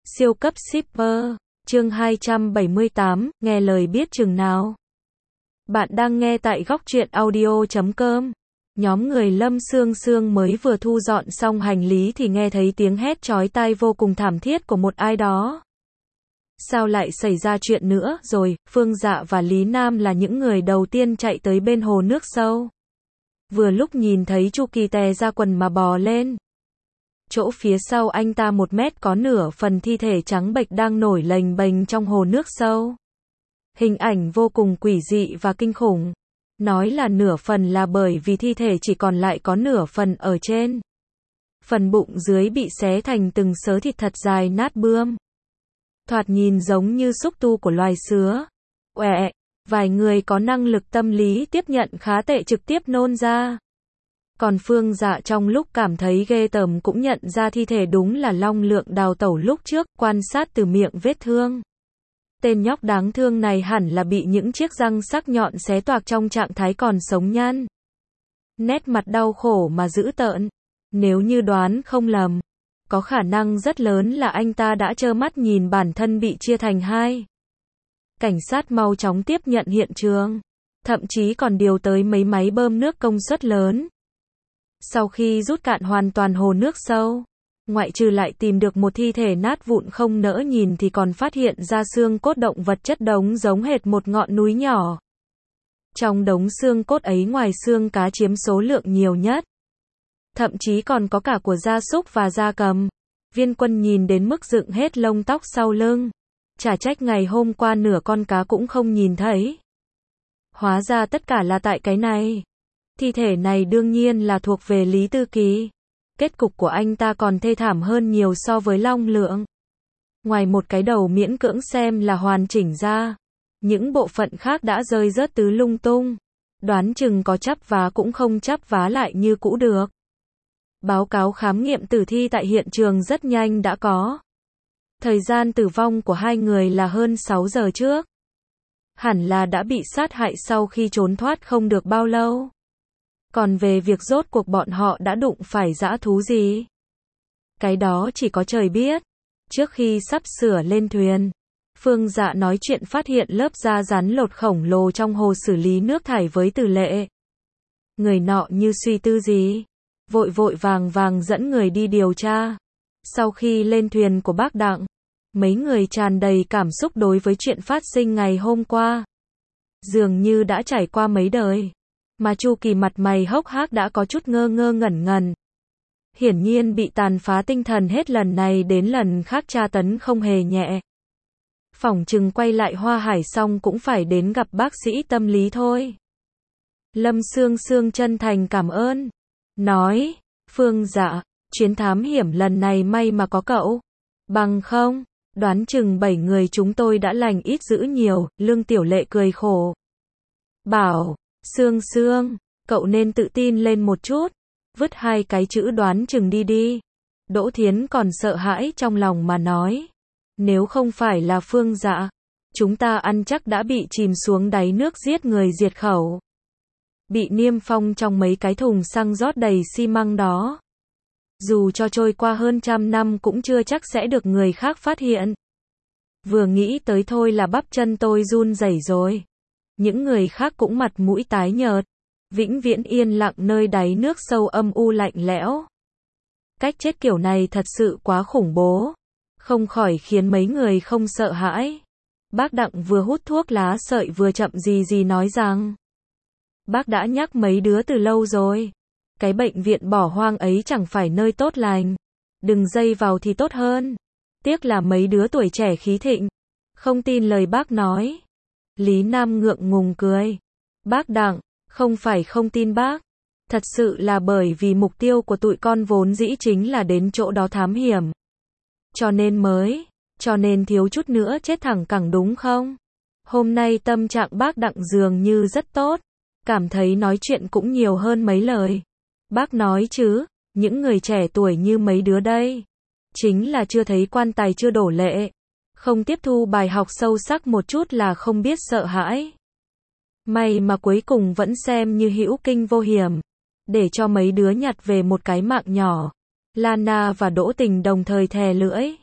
Siêu cấp shipper, chương 278, nghe lời biết chừng nào. Bạn đang nghe tại góc truyện audio.com. Nhóm người Lâm Sương Sương mới vừa thu dọn xong hành lý thì nghe thấy tiếng hét chói tai vô cùng thảm thiết của một ai đó. Sao lại xảy ra chuyện nữa rồi? Phương Dạ và Lý Nam là những người đầu tiên chạy tới bên hồ nước sâu. Vừa lúc nhìn thấy Chu Kỳ tè ra quần mà bò lên. Chỗ phía sau anh ta 1 mét có nửa phần thi thể trắng bệch đang nổi lềnh bềnh trong hồ nước sâu. Hình ảnh vô cùng quỷ dị và kinh khủng. Nói là nửa phần là bởi vì thi thể chỉ còn lại có nửa phần ở trên. Phần bụng dưới bị xé thành từng sớ thịt thật dài nát bươm. Thoạt nhìn giống như xúc tu của loài sứa. Uẹ, vài người có năng lực tâm lý tiếp nhận khá tệ trực tiếp nôn ra. Còn Phương Dạ trong lúc cảm thấy ghê tởm cũng nhận ra thi thể đúng là Long Lượng đào tẩu lúc trước, quan sát từ miệng vết thương. Tên nhóc đáng thương này hẳn là bị những chiếc răng sắc nhọn xé toạc trong trạng thái còn sống nhăn. Nét mặt đau khổ mà dữ tợn. Nếu như đoán không lầm, có khả năng rất lớn là anh ta đã trơ mắt nhìn bản thân bị chia thành hai. Cảnh sát mau chóng tiếp nhận hiện trường, thậm chí còn điều tới mấy máy bơm nước công suất lớn. Sau khi rút cạn hoàn toàn hồ nước sâu, ngoại trừ lại tìm được một thi thể nát vụn không nỡ nhìn thì còn phát hiện ra xương cốt động vật chất đống giống hệt một ngọn núi nhỏ. Trong đống xương cốt ấy ngoài xương cá chiếm số lượng nhiều nhất. Thậm chí còn có cả của gia súc và gia cầm. Viên Quân nhìn đến mức dựng hết lông tóc sau lưng. Chả trách ngày hôm qua nửa con cá cũng không nhìn thấy. Hóa ra tất cả là tại cái này. Thi thể này đương nhiên là thuộc về Lý Tư Kỳ. Kết cục của anh ta còn thê thảm hơn nhiều so với Long Lượng. Ngoài một cái đầu miễn cưỡng xem là hoàn chỉnh ra, những bộ phận khác đã rơi rớt tứ lung tung. Đoán chừng có chắp vá cũng không chắp vá lại như cũ được. Báo cáo khám nghiệm tử thi tại hiện trường rất nhanh đã có. Thời gian tử vong của hai người là hơn 6 giờ trước. Hẳn là đã bị sát hại sau khi trốn thoát không được bao lâu. Còn về việc rốt cuộc bọn họ đã đụng phải dã thú gì? Cái đó chỉ có trời biết. Trước khi sắp sửa lên thuyền, Phương Dạ nói chuyện phát hiện lớp da rắn lột khổng lồ trong hồ xử lý nước thải với Từ Lệ. Người nọ như suy tư gì, vội vội vàng vàng dẫn người đi điều tra. Sau khi lên thuyền của bác Đặng, mấy người tràn đầy cảm xúc đối với chuyện phát sinh ngày hôm qua. Dường như đã trải qua mấy đời. Mà Chu Kỳ mặt mày hốc hác đã có chút ngơ ngơ ngẩn ngẩn. Hiển nhiên bị tàn phá tinh thần hết lần này đến lần khác tra tấn không hề nhẹ. Phỏng chừng quay lại Hoa Hải xong cũng phải đến gặp bác sĩ tâm lý thôi. Lâm Sương Sương chân thành cảm ơn. Nói, Phương Dạ, chuyến thám hiểm lần này may mà có cậu. Bằng không, đoán chừng 7 người chúng tôi đã lành ít dữ nhiều. Lương Tiểu Lệ cười khổ. Bảo, Sương Sương, cậu nên tự tin lên một chút. Vứt 2 cái chữ đoán chừng đi đi. Đỗ Thiến còn sợ hãi trong lòng mà nói. Nếu không phải là Phương Dạ, chúng ta ăn chắc đã bị chìm xuống đáy nước giết người diệt khẩu. Bị niêm phong trong mấy cái thùng xăng rót đầy xi măng đó. Dù cho trôi qua hơn 100 năm cũng chưa chắc sẽ được người khác phát hiện. Vừa nghĩ tới thôi là bắp chân tôi run rẩy rồi. Những người khác cũng mặt mũi tái nhợt. Vĩnh viễn yên lặng nơi đáy nước sâu âm u lạnh lẽo. Cách chết kiểu này thật sự quá khủng bố. Không khỏi khiến mấy người không sợ hãi. Bác Đặng vừa hút thuốc lá sợi vừa chậm gì nói rằng. Bác đã nhắc mấy đứa từ lâu rồi. Cái bệnh viện bỏ hoang ấy chẳng phải nơi tốt lành. Đừng dây vào thì tốt hơn. Tiếc là mấy đứa tuổi trẻ khí thịnh. Không tin lời bác nói. Lý Nam ngượng ngùng cười. Bác Đặng, không phải không tin bác. Thật sự là bởi vì mục tiêu của tụi con vốn dĩ chính là đến chỗ đó thám hiểm. Cho nên thiếu chút nữa chết thẳng cẳng đúng không? Hôm nay tâm trạng bác Đặng dường như rất tốt. Cảm thấy nói chuyện cũng nhiều hơn mấy lời. Bác nói chứ, những người trẻ tuổi như mấy đứa đây. Chính là chưa thấy quan tài chưa đổ lệ. Không tiếp thu bài học sâu sắc một chút là không biết sợ hãi. May mà cuối cùng vẫn xem như hữu kinh vô hiểm. Để cho mấy đứa nhặt về một cái mạng nhỏ. Lana và Đỗ Tình đồng thời thè lưỡi.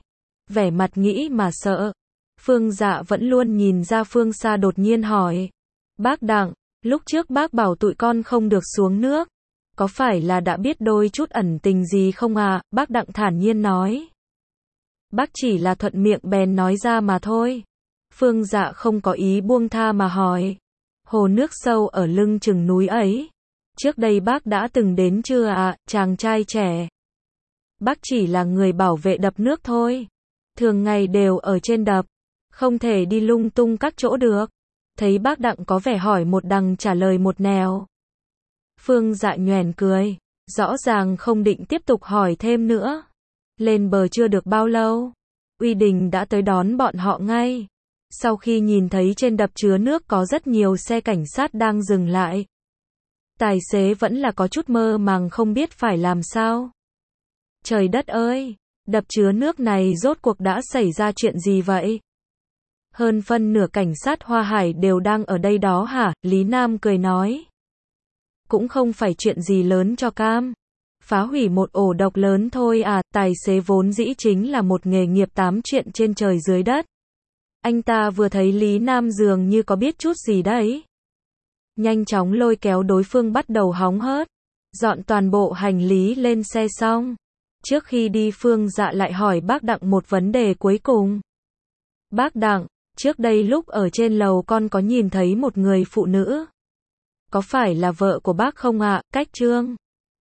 vẻ mặt nghĩ mà sợ. Phương Dạ vẫn luôn nhìn ra phương xa đột nhiên hỏi. Bác Đặng, lúc trước bác bảo tụi con không được xuống nước. Có phải là đã biết đôi chút ẩn tình gì không à? Bác Đặng thản nhiên nói. Bác chỉ là thuận miệng bèn nói ra mà thôi. Phương Dạ không có ý buông tha mà hỏi. Hồ nước sâu ở lưng chừng núi ấy. Trước đây bác đã từng đến chưa ạ, chàng trai trẻ? Bác chỉ là người bảo vệ đập nước thôi. Thường ngày đều ở trên đập. Không thể đi lung tung các chỗ được. Thấy bác Đặng có vẻ hỏi một đằng trả lời một nẻo. Phương Dạ nhoẻn cười. Rõ ràng không định tiếp tục hỏi thêm nữa. Lên bờ chưa được bao lâu. Uy Đình đã tới đón bọn họ ngay. Sau khi nhìn thấy trên đập chứa nước có rất nhiều xe cảnh sát đang dừng lại. Tài xế vẫn là có chút mơ màng không biết phải làm sao. Trời đất ơi, đập chứa nước này rốt cuộc đã xảy ra chuyện gì vậy? Hơn phân nửa cảnh sát Hoa Hải đều đang ở đây đó hả? Lý Nam cười nói. Cũng không phải chuyện gì lớn cho cam. Phá hủy một ổ độc lớn thôi à, tài xế vốn dĩ chính là một nghề nghiệp tám chuyện trên trời dưới đất. Anh ta vừa thấy Lý Nam dường như có biết chút gì đấy. Nhanh chóng lôi kéo đối phương bắt đầu hóng hớt. Dọn toàn bộ hành lý lên xe xong. Trước khi đi Phương Dạ lại hỏi bác Đặng một vấn đề cuối cùng. Bác Đặng, trước đây lúc ở trên lầu con có nhìn thấy một người phụ nữ. Có phải là vợ của bác không ạ? Cách Trương